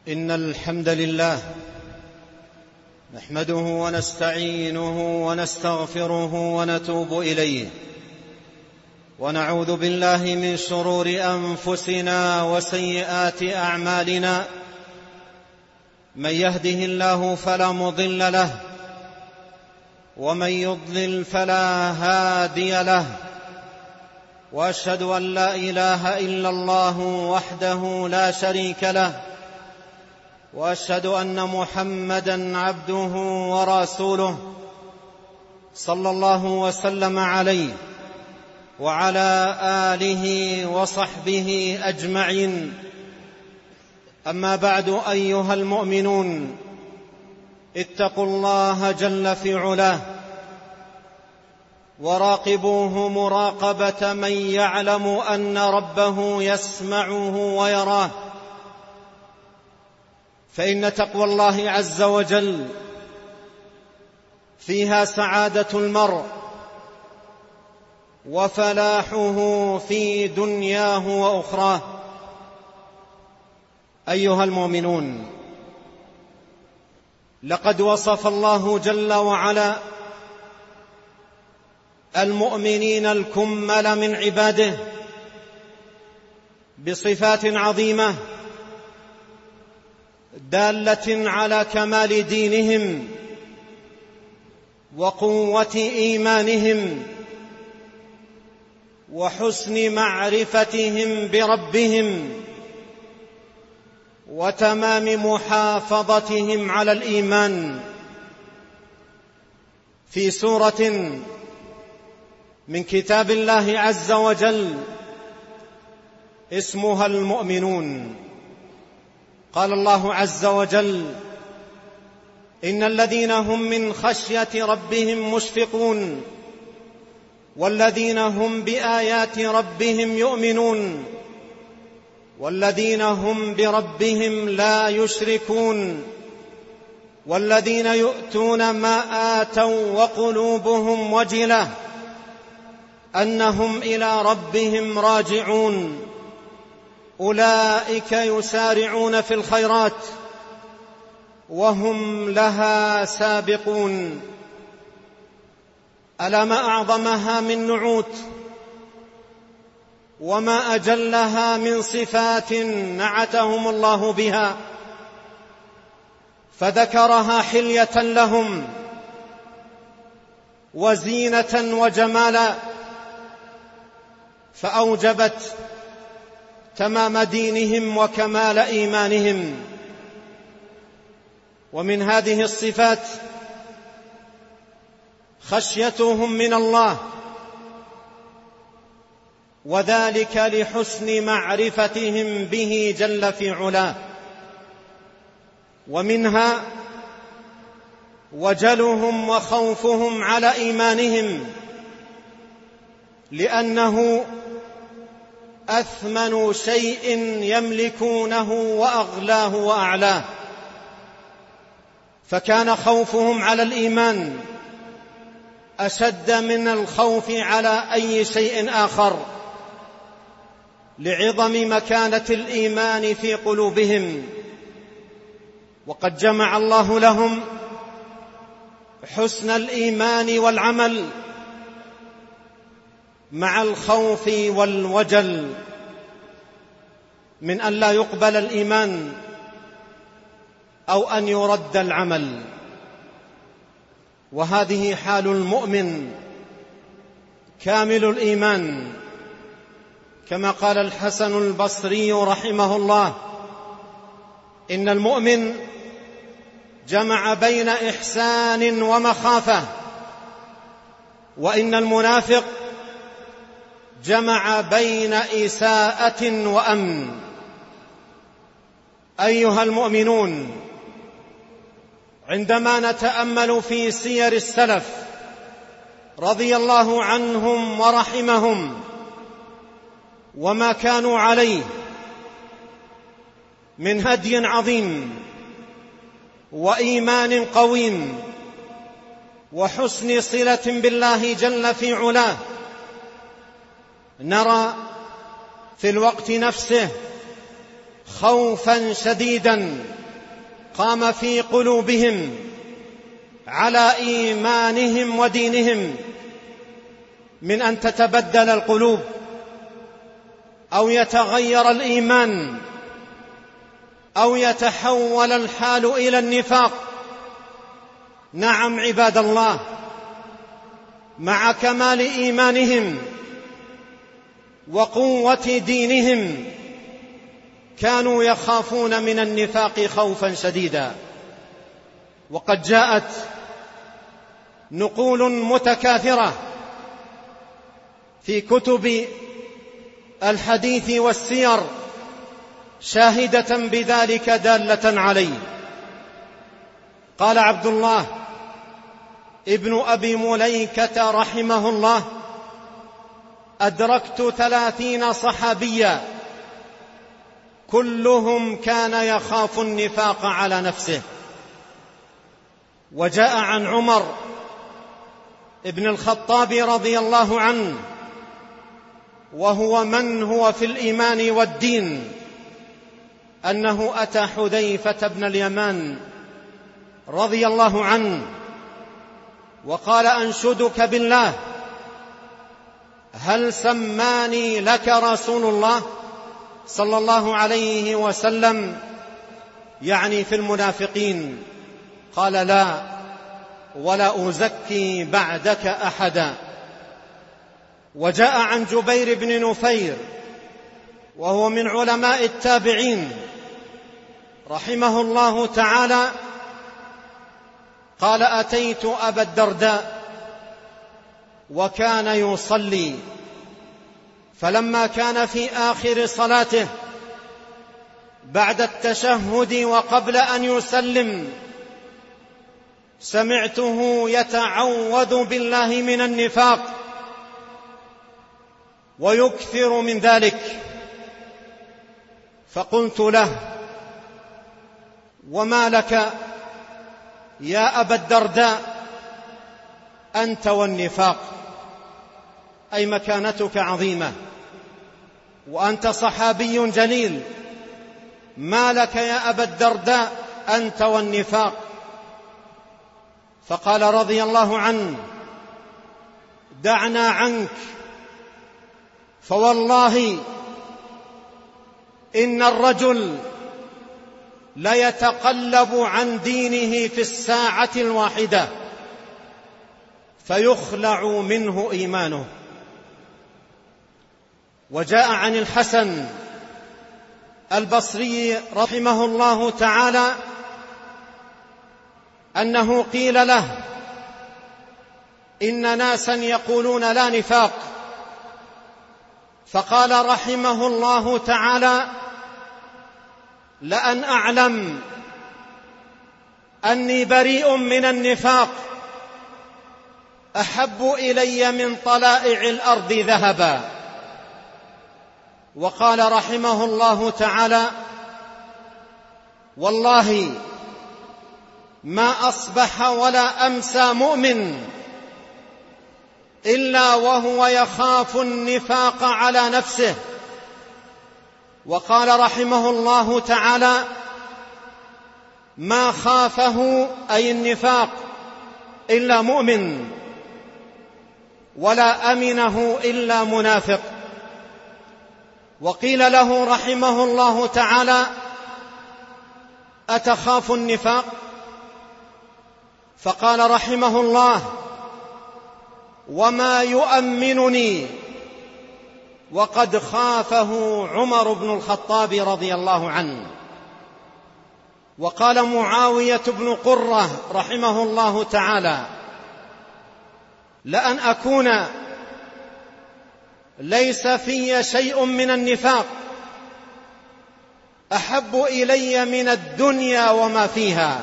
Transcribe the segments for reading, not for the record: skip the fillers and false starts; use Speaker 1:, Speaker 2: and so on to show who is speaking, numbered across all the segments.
Speaker 1: إن الحمد لله نحمده ونستعينه ونستغفره ونتوب إليه، ونعوذ بالله من شرور أنفسنا وسيئات أعمالنا. من يهده الله فلا مضل له، ومن يضلل فلا هادي له، وأشهد أن لا إله إلا الله وحده لا شريك له، وأشهد أن محمدًا عبده ورسوله صلى الله وسلم عليه وعلى آله وصحبه أجمعين. أما بعد، أيها المؤمنون، اتقوا الله جل في علاه، وراقبوه مراقبة من يعلم أن ربه يسمعه ويراه، فإن تقوى الله عز وجل فيها سعادة المرء وفلاحه في دنياه وأخراه. أيها المؤمنون، لقد وصف الله جل وعلا المؤمنين الكمل من عباده بصفات عظيمة دالة على كمال دينهم وقوة إيمانهم وحسن معرفتهم بربهم وتمام محافظتهم على الإيمان. في سورة من كتاب الله عز وجل اسمها المؤمنون، قال الله عز وجل: إن الذين هم من خشية ربهم مشفقون، والذين هم بآيات ربهم يؤمنون، والذين هم بربهم لا يشركون، والذين يؤتون ما آتوا وقلوبهم وجلة أنهم إلى ربهم راجعون، أولئك يسارعون في الخيرات وهم لها سابقون. ألا ما أعظمها من نعوت، وما أجلها من صفات نعتهم الله بها، فذكرها حلية لهم وزينة وجمالا، فأوجبت تمام دينهم وكمال إيمانهم. ومن هذه الصفات خشيتهم من الله، وذلك لحسن معرفتهم به جل في علاه. ومنها وجلهم وخوفهم على إيمانهم، لأنه أثمن شيء يملكونه وأغلاه وأعلاه، فكان خوفهم على الإيمان أشد من الخوف على أي شيء آخر، لعظم مكانة الإيمان في قلوبهم. وقد جمع الله لهم حسن الإيمان والعمل مع الخوف والوجل من أن لا يقبل الإيمان أو أن يرد العمل. وهذه حال المؤمن كامل الإيمان، كما قال الحسن البصري رحمه الله: إن المؤمن جمع بين إحسان ومخافة، وإن المنافق جمع بين إساءة وأمن. أيها المؤمنون، عندما نتأمل في سير السلف رضي الله عنهم ورحمهم وما كانوا عليه من هدي عظيم وإيمان قويم وحسن صلة بالله جل في علاه، نرى في الوقت نفسه خوفا شديدا قام في قلوبهم على إيمانهم ودينهم من أن تتبدل القلوب أو يتغير الإيمان أو يتحول الحال إلى النفاق. نعم عباد الله، مع كمال إيمانهم وقوة دينهم كانوا يخافون من النفاق خوفا شديدا. وقد جاءت نقول متكاثرة في كتب الحديث والسير شاهدة بذلك دالة عليه. قال عبد الله ابن أبي مليكة رحمه الله: أدركت 30 صحابيا كلهم كان يخاف النفاق على نفسه. وجاء عن عمر ابن الخطاب رضي الله عنه، وهو من هو في الإيمان والدين، أنه أتى حذيفة بن اليمان رضي الله عنه وقال: أنشدك بالله، هل سماني لك رسول الله صلى الله عليه وسلم؟ يعني في المنافقين. قال: لا، ولا أزكي بعدك أحدا. وجاء عن جبير بن نفير وهو من علماء التابعين رحمه الله تعالى قال: أتيت أبا الدرداء وكان يصلي، فلما كان في آخر صلاته بعد التشهد وقبل أن يسلم سمعته يتعوذ بالله من النفاق ويكثر من ذلك، فقلت له: وما لك يا أبا الدرداء أنت والنفاق؟ أي مكانتك عظيمة وأنت صحابي جليل، ما لك يا أبا الدرداء أنت والنفاق؟ فقال رضي الله عنه: دعنا عنك، فوالله إن الرجل ليتقلب عن دينه في الساعة الواحدة فيخلع منه إيمانه. وجاء عن الحسن البصري رحمه الله تعالى أنه قيل له: إن ناسا يقولون لا نفاق، فقال رحمه الله تعالى: لأن أعلم أني بريء من النفاق أحب إلي من طلائع الأرض ذهبا. وقال رحمه الله تعالى: والله ما أصبح ولا أمسى مؤمن إلا وهو يخاف النفاق على نفسه. وقال رحمه الله تعالى: ما خافه أي النفاق إلا مؤمن، ولا أمنه إلا منافق. وقيل له رحمه الله تعالى: أتخاف النفاق؟ فقال رحمه الله: وما يؤمنني وقد خافه عمر بن الخطاب رضي الله عنه. وقال معاوية بن قرة رحمه الله تعالى: لأن أكون ليس في شيء من النفاق أحب إلي من الدنيا وما فيها.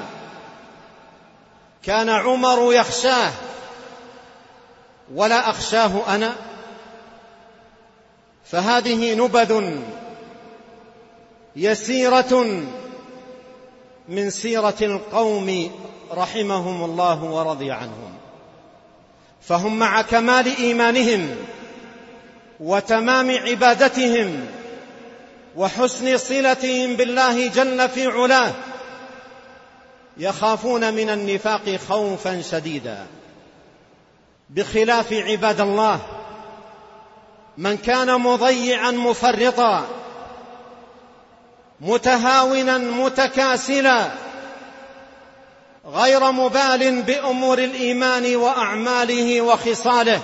Speaker 1: كان عمر يخشاه ولا أخشاه أنا. فهذه نبذ يسيرة من سيرة القوم رحمهم الله ورضي عنهم، فهم مع كمال إيمانهم وتمام عبادتهم وحسن صلتهم بالله جل في علاه يخافون من النفاق خوفا شديدا، بخلاف عباد الله من كان مضيعا مفرطا متهاونا متكاسلا غير مبال بأمور الإيمان وأعماله وخصاله،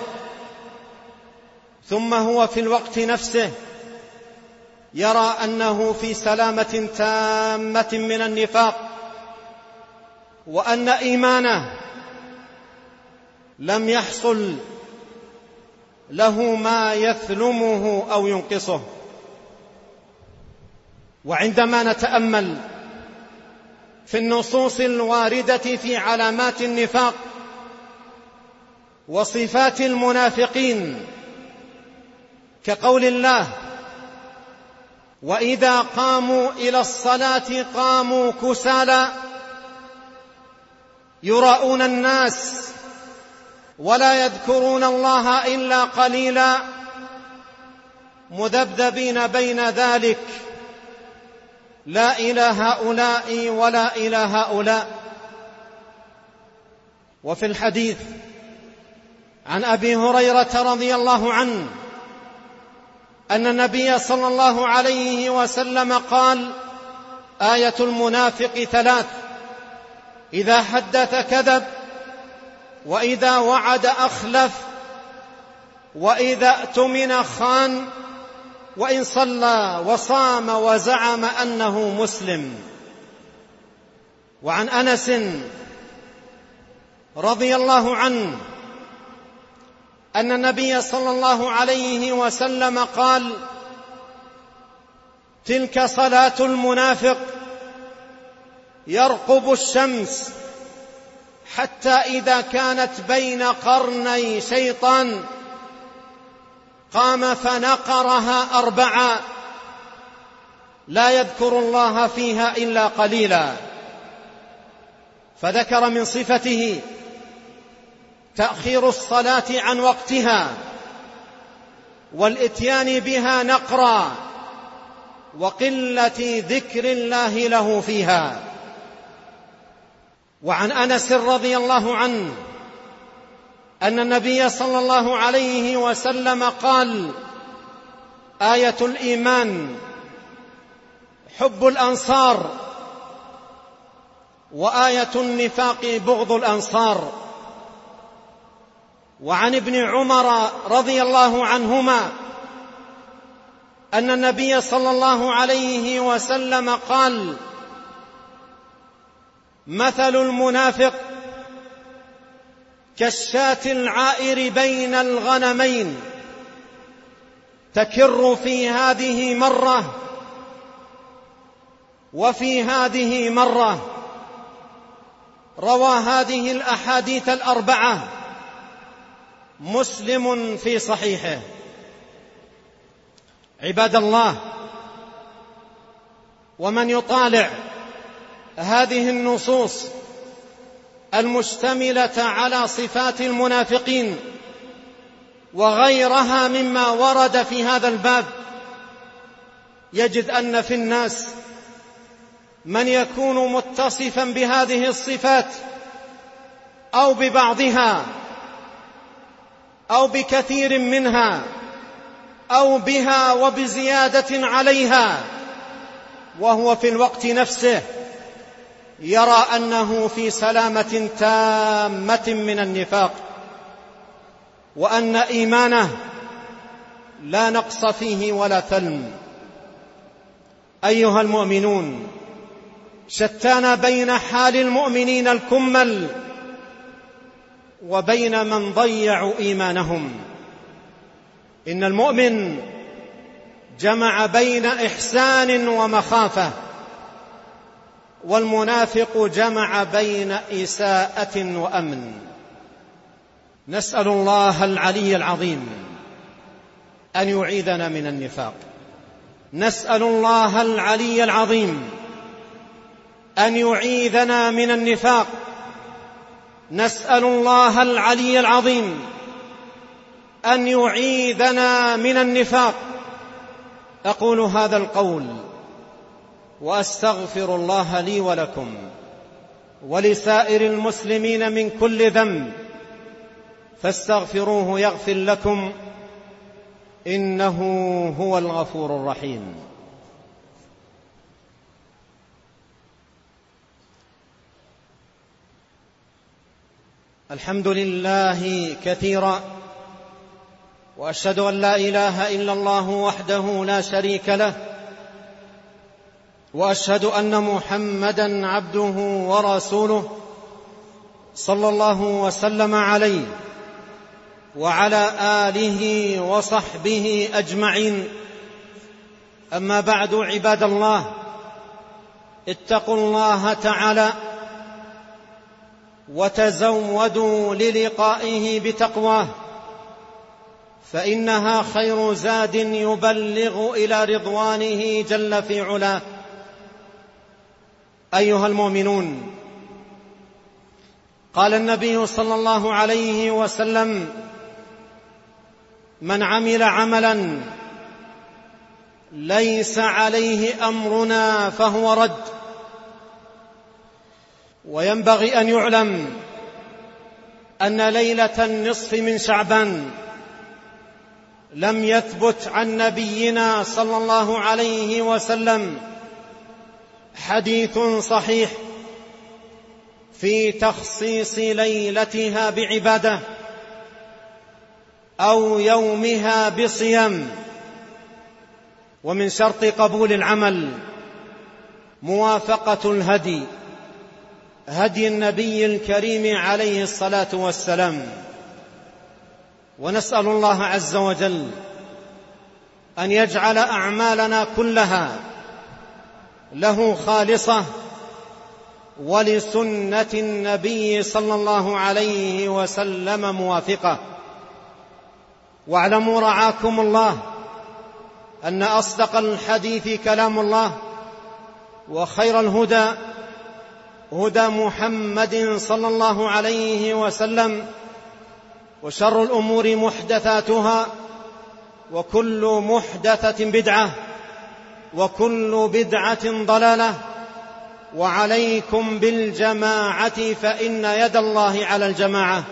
Speaker 1: ثم هو في الوقت نفسه يرى أنه في سلامة تامة من النفاق، وأن إيمانه لم يحصل له ما يثلمه أو ينقصه. وعندما نتأمل في النصوص الواردة في علامات النفاق وصفات المنافقين، كقول الله: وإذا قاموا إلى الصلاة قاموا كسالى يراءون الناس ولا يذكرون الله إلا قليلا مذبذبين بين ذلك لا إلى هؤلاء ولا إلى هؤلاء. وفي الحديث عن أبي هريرة رضي الله عنه أن النبي صلى الله عليه وسلم قال: آية المنافق ثلاث: إذا حدث كذب، وإذا وعد أخلف، وإذا اؤتمن خان، وإن صلى وصام وزعم أنه مسلم. وعن أنس رضي الله عنه أن النبي صلى الله عليه وسلم قال: تلك صلاة المنافق يرقب الشمس حتى إذا كانت بين قرني شيطان قام فنقرها 4 لا يذكر الله فيها إلا قليلا. فذكر من صفته تأخير الصلاة عن وقتها والإتيان بها نقرا وقلة ذكر الله له فيها. وعن أنس رضي الله عنه أن النبي صلى الله عليه وسلم قال: آية الإيمان حب الأنصار، وآية النفاق بغض الأنصار. وعن ابن عمر رضي الله عنهما أن النبي صلى الله عليه وسلم قال: مثل المنافق كالشاة العائر بين الغنمين تكر في هذه مرة وفي هذه مرة. روى هذه الأحاديث 4 مسلم في صحيحه. عباد الله، ومن يطالع هذه النصوص المشتملة على صفات المنافقين وغيرها مما ورد في هذا الباب يجد أن في الناس من يكون متصفا بهذه الصفات أو ببعضها أو بكثير منها أو بها وبزيادة عليها، وهو في الوقت نفسه يرى أنه في سلامة تامة من النفاق، وأن إيمانه لا نقص فيه ولا ثلم. أيها المؤمنون، شتان بين حال المؤمنين الكمل وبين من ضيعوا إيمانهم. إن المؤمن جمع بين إحسان ومخافة، والمنافق جمع بين إساءة وأمن. نسأل الله العلي العظيم أن يعيذنا من النفاق. نسأل الله العلي العظيم أن يعيذنا من النفاق. نسأل الله العلي العظيم أن يعيذنا من النفاق. أقول هذا القول وأستغفر الله لي ولكم ولسائر المسلمين من كل ذنب فاستغفروه يغفر لكم إنه هو الغفور الرحيم. الحمد لله كثيرا، وأشهد أن لا إله إلا الله وحده لا شريك له، وأشهد أن محمدًا عبده ورسوله صلى الله وسلم عليه وعلى آله وصحبه أجمعين. أما بعد، عباد الله، اتقوا الله تعالى وتزودوا للقائه بتقواه، فإنها خير زاد يبلغ إلى رضوانه جل في علاه. أيها المؤمنون، قال النبي صلى الله عليه وسلم: من عمل عملا ليس عليه أمرنا فهو رد. وينبغي أن يعلم أن ليلة النصف من شعبان لم يثبت عن نبينا صلى الله عليه وسلم حديث صحيح في تخصيص ليلتها بعبادة أو يومها بصيام. ومن شرط قبول العمل موافقة الهدي، هدي النبي الكريم عليه الصلاة والسلام. ونسأل الله عز وجل أن يجعل أعمالنا كلها له خالصة ولسنة النبي صلى الله عليه وسلم موافقة. واعلموا رعاكم الله أن أصدق الحديث كلام الله، وخير الهدى هدى محمد صلى الله عليه وسلم، وشر الأمور محدثاتها، وكل محدثة بدعة، وكل بدعة ضلالة. وعليكم بالجماعة فإن يد الله على الجماعة.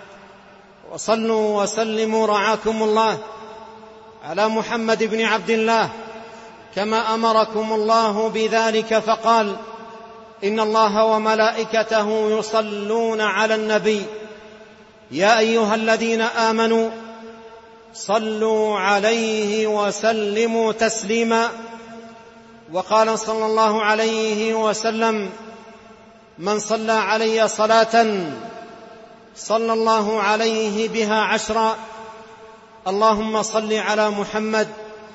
Speaker 1: وصلوا وسلموا رعاكم الله على محمد بن عبد الله كما أمركم الله بذلك، فقال: إن الله وملائكته يصلون على النبي يا أيها الذين آمنوا صلوا عليه وسلموا تسليما. وقال صلى الله عليه وسلم: من صلى علي صلاة صلى الله عليه بها 10. اللهم صل على محمد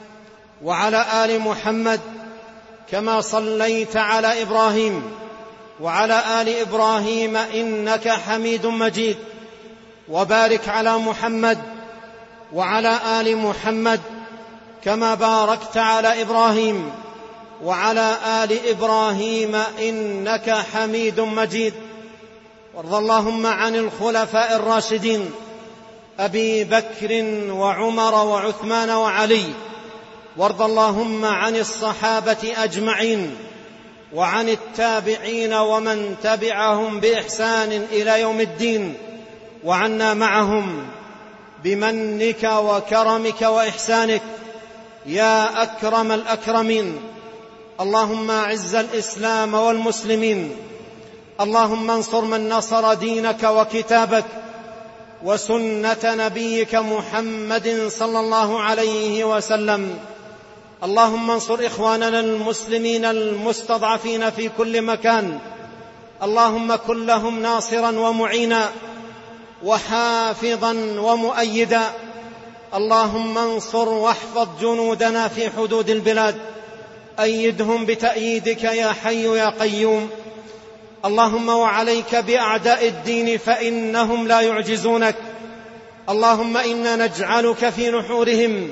Speaker 1: وعلى آل محمد كما صليت على إبراهيم وعلى آل إبراهيم إنك حميد مجيد. وبارك على محمد وعلى آل محمد كما باركت على إبراهيم وعلى آل إبراهيم إنك حميد مجيد. وارض اللهم عن الخلفاء الراشدين أبي بكر وعمر وعثمان وعلي. وارض اللهم عن الصحابة أجمعين وعن التابعين ومن تبعهم بإحسان إلى يوم الدين، وعنا معهم بمنك وكرمك وإحسانك يا أكرم الأكرمين. اللهم أعز الإسلام والمسلمين، اللهم انصر من نصر دينك وكتابك وسنة نبيك محمد صلى الله عليه وسلم. اللهم انصر إخواننا المسلمين المستضعفين في كل مكان، اللهم كن لهم ناصرا ومعينا وحافظا ومؤيدا. اللهم انصر واحفظ جنودنا في حدود البلاد، أيدهم بتأييدك يا حي يا قيوم. اللهم وعليك بأعداء الدين فإنهم لا يعجزونك. اللهم إنا نجعلك في نحورهم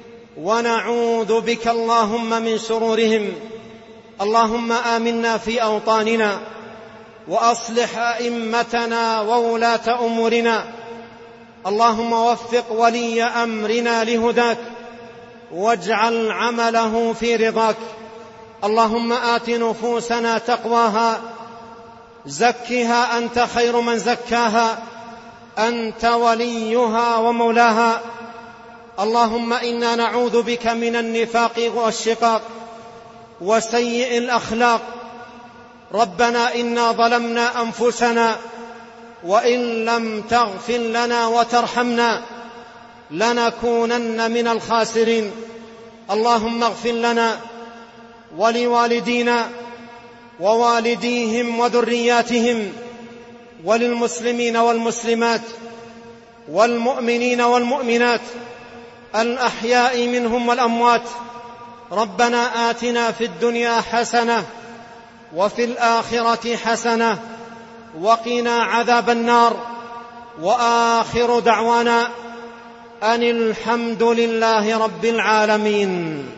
Speaker 1: ونعوذ بك اللهم من شرورهم. اللهم آمنا في أوطاننا وأصلح أئمتنا وولاة أمورنا. اللهم وفق ولي أمرنا لهداك، واجعل عمله في رضاك. اللهم آت نفوسنا تقواها، زكها أنت خير من زكاها، أنت وليها ومولاها. اللهم إنا نعوذ بك من النفاق والشقاق وسيء الأخلاق. ربنا إنا ظلمنا أنفسنا وإن لم تغفر لنا وترحمنا لنكونن من الخاسرين. اللهم اغفر لنا ولوالدينا ووالديهم وذرياتهم وللمسلمين والمسلمات والمؤمنين والمؤمنات الأحياء منهم والأموات. ربنا آتنا في الدنيا حسنة وفي الآخرة حسنة وقنا عذاب النار. وآخر دعوانا أن الحمد لله رب العالمين.